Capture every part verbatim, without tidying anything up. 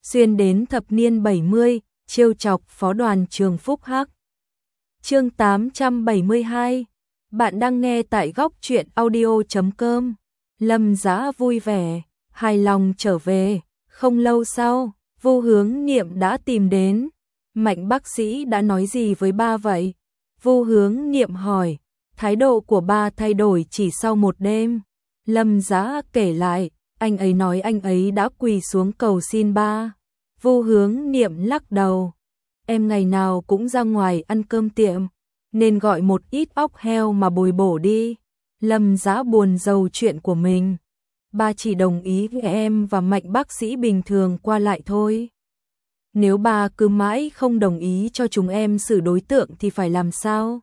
xuyên đến thập niên bảy mươi, trêu chọc phó đoàn trường Phúc Hắc. Chương tám trăm bảy mươi hai. Bạn đang nghe tại góc truyện audio chấm com. Lâm Giá vui vẻ, hài lòng trở về. Không lâu sau, Vu Hướng Niệm đã tìm đến. Mạnh bác sĩ đã nói gì với ba vậy? Vu Hướng Niệm hỏi. Thái độ của ba thay đổi chỉ sau một đêm. Lâm Giá kể lại, anh ấy nói anh ấy đã quỳ xuống cầu xin ba. Vu Hướng Niệm lắc đầu. Em ngày nào cũng ra ngoài ăn cơm tiệm, nên gọi một ít óc heo mà bồi bổ đi. Lâm Giá buồn rầu chuyện của mình. Ba chỉ đồng ý với em và Mạnh bác sĩ bình thường qua lại thôi. Nếu ba cứ mãi không đồng ý cho chúng em xử đối tượng thì phải làm sao?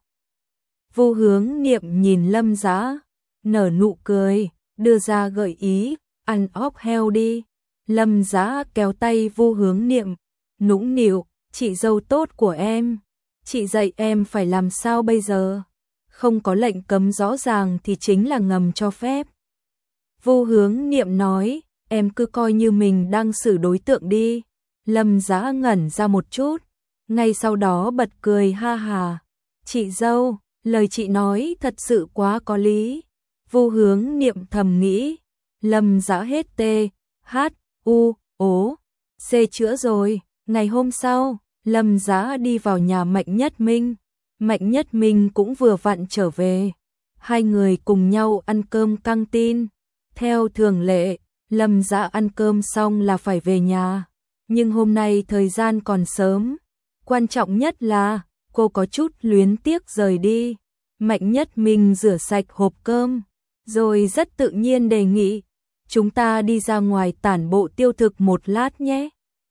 Vu Hướng Niệm nhìn Lâm Giá, nở nụ cười, đưa ra gợi ý, ăn óc heo đi. Lâm Giá kéo tay Vu Hướng Niệm, nũng nịu, chị dâu tốt của em, chị dạy em phải làm sao bây giờ? Không có lệnh cấm rõ ràng thì chính là ngầm cho phép. Vu Hướng Niệm nói, em cứ coi như mình đang xử đối tượng đi. Lâm Giá ngẩn ra một chút, ngay sau đó bật cười ha hà. Chị dâu, lời chị nói thật sự quá có lý. Vu Hướng Niệm thầm nghĩ, Lâm Giá hết tê, hát, u, ố, xê chữa rồi. Ngày hôm sau, Lâm Giá đi vào nhà Mạnh Nhất Minh. Mạnh Nhất Minh cũng vừa vặn trở về. Hai người cùng nhau ăn cơm căng tin. Theo thường lệ, Lâm Giá ăn cơm xong là phải về nhà. Nhưng hôm nay thời gian còn sớm. Quan trọng nhất là, cô có chút luyến tiếc rời đi. Mạnh Nhất Minh rửa sạch hộp cơm, rồi rất tự nhiên đề nghị, chúng ta đi ra ngoài tản bộ tiêu thực một lát nhé.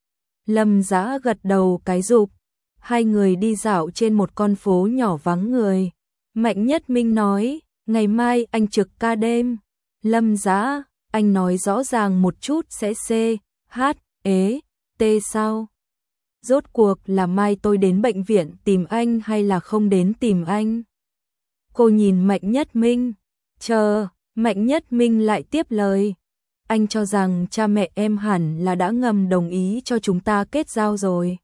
Lâm Giá gật đầu cái rụp. Hai người đi dạo trên một con phố nhỏ vắng người. Mạnh Nhất Minh nói, ngày mai anh trực ca đêm. Lâm Giá, anh nói rõ ràng một chút sẽ C, H, ế, T sao? Rốt cuộc là mai tôi đến bệnh viện tìm anh hay là không đến tìm anh? Cô nhìn Mạnh Nhất Minh. Chờ, Mạnh Nhất Minh lại tiếp lời. Anh cho rằng cha mẹ em hẳn là đã ngầm đồng ý cho chúng ta kết giao rồi.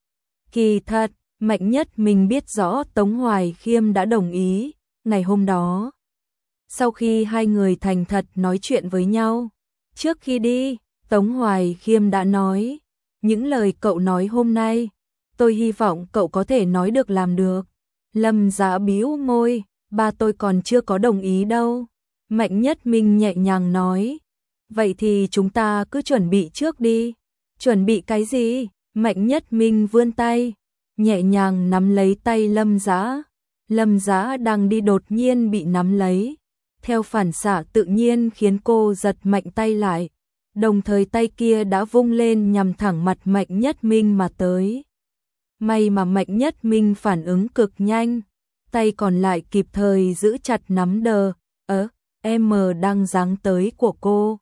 Kỳ thật, Mạnh Nhất Minh biết rõ Tống Hoài Khiêm đã đồng ý. Ngày hôm đó, sau khi hai người thành thật nói chuyện với nhau, trước khi đi, Tống Hoài Khiêm đã nói, những lời cậu nói hôm nay, tôi hy vọng cậu có thể nói được làm được. Lâm Giá bĩu môi, ba tôi còn chưa có đồng ý đâu. Mạnh Nhất Minh nhẹ nhàng nói, vậy thì chúng ta cứ chuẩn bị trước đi. Chuẩn bị cái gì? Mạnh Nhất Minh vươn tay, nhẹ nhàng nắm lấy tay Lâm Giá. Lâm Giá đang đi đột nhiên bị nắm lấy. Theo phản xạ tự nhiên khiến cô giật mạnh tay lại. Đồng thời tay kia đã vung lên nhằm thẳng mặt Mạnh Nhất Minh mà tới. May mà Mạnh Nhất Minh phản ứng cực nhanh. Tay còn lại kịp thời giữ chặt nắm đờ, ớ, em đang giáng tới của cô.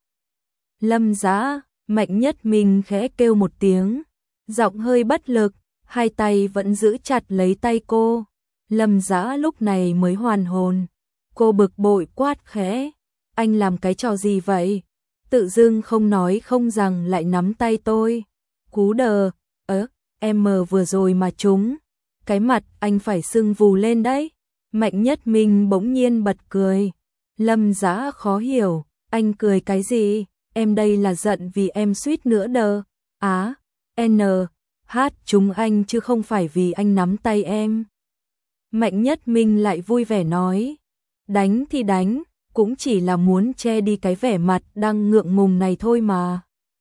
Lâm Giá, Mạnh Nhất Minh khẽ kêu một tiếng, giọng hơi bất lực, hai tay vẫn giữ chặt lấy tay cô. Lâm Giá lúc này mới hoàn hồn, cô bực bội quát khẽ, anh làm cái trò gì vậy? Tự dưng không nói không rằng lại nắm tay tôi. Cú đờ, ớ, em vừa rồi mà trúng, cái mặt anh phải sưng vù lên đấy. Mạnh Nhất Minh bỗng nhiên bật cười. Lâm Giá khó hiểu, anh cười cái gì? Em đây là giận vì em suýt nữa đờ. Á, N, H chúng anh chứ không phải vì anh nắm tay em. Mạnh Nhất Minh lại vui vẻ nói, đánh thì đánh, cũng chỉ là muốn che đi cái vẻ mặt đang ngượng ngùng này thôi mà.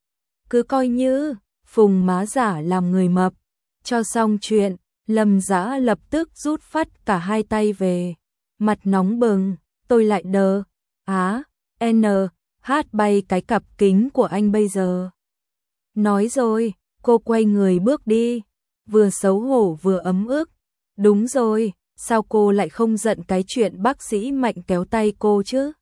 Cứ coi như, phùng má giả làm người mập. Cho xong chuyện, Lâm Giá lập tức rút phát cả hai tay về. Mặt nóng bừng, tôi lại đờ. Á, N, H bay cái cặp kính của anh bây giờ. Nói rồi, cô quay người bước đi, vừa xấu hổ vừa ấm ức. Đúng rồi, sao cô lại không giận cái chuyện bác sĩ Mạnh kéo tay cô chứ?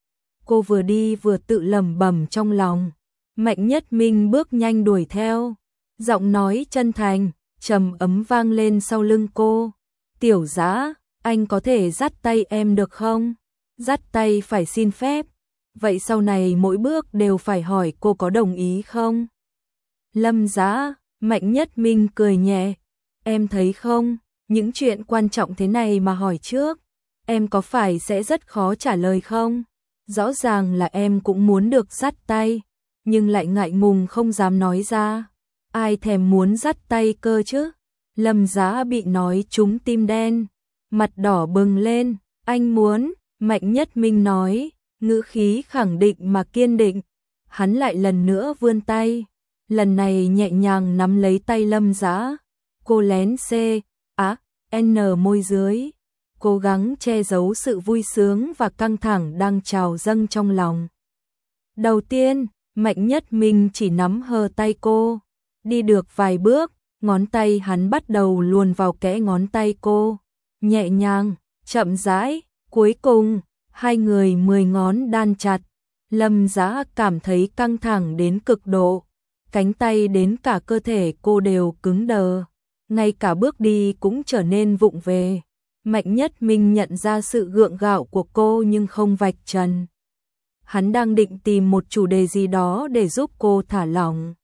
Cô vừa đi vừa tự lẩm bẩm trong lòng. Mạnh Nhất Minh bước nhanh đuổi theo, giọng nói chân thành, trầm ấm vang lên sau lưng cô. Tiểu Giá, anh có thể dắt tay em được không? Dắt tay phải xin phép. Vậy sau này mỗi bước đều phải hỏi cô có đồng ý không? Lâm Dã, Mạnh Nhất Minh cười nhẹ. Em thấy không, những chuyện quan trọng thế này mà hỏi trước, em có phải sẽ rất khó trả lời không? Rõ ràng là em cũng muốn được dắt tay, nhưng lại ngại ngùng không dám nói ra. Ai thèm muốn dắt tay cơ chứ? Lâm Dã bị nói trúng tim đen, mặt đỏ bừng lên. Anh muốn, Mạnh Nhất Minh nói, ngữ khí khẳng định mà kiên định. Hắn lại lần nữa vươn tay, lần này nhẹ nhàng nắm lấy tay Lâm Dã. Cô lén C, á, N môi dưới, cố gắng che giấu sự vui sướng và căng thẳng đang trào dâng trong lòng. Đầu tiên, Mạnh Nhất Minh chỉ nắm hờ tay cô, đi được vài bước, ngón tay hắn bắt đầu luồn vào kẽ ngón tay cô, nhẹ nhàng, chậm rãi, cuối cùng, hai người mười ngón đan chặt. Lâm Dã cảm thấy căng thẳng đến cực độ, cánh tay đến cả cơ thể cô đều cứng đờ, ngay cả bước đi cũng trở nên vụng về. Mạnh Nhất Minh nhận ra sự gượng gạo của cô nhưng không vạch trần. Hắn đang định tìm một chủ đề gì đó để giúp cô thả lỏng.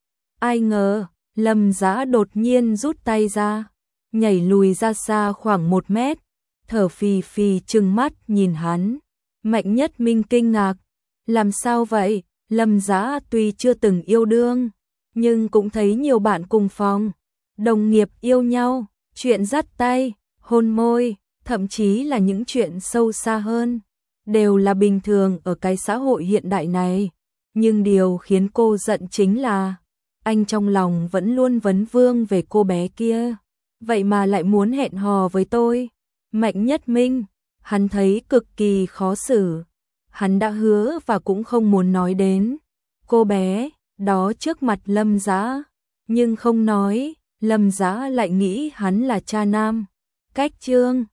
Ai ngờ, Lâm Dã đột nhiên rút tay ra, nhảy lùi ra xa khoảng một mét, thở phì phì trừng mắt nhìn hắn. Mạnh Nhất Minh kinh ngạc, làm sao vậy? Lâm Dã tuy chưa từng yêu đương, nhưng cũng thấy nhiều bạn cùng phòng, đồng nghiệp yêu nhau, chuyện dắt tay, hôn môi, thậm chí là những chuyện sâu xa hơn, đều là bình thường ở cái xã hội hiện đại này. Nhưng điều khiến cô giận chính là anh trong lòng vẫn luôn vấn vương về cô bé kia, vậy mà lại muốn hẹn hò với tôi. Mạnh Nhất Minh, hắn thấy cực kỳ khó xử. Hắn đã hứa và cũng không muốn nói đến cô bé đó trước mặt Lâm Dã, nhưng không nói, Lâm Dã lại nghĩ hắn là cha nam. Cách chương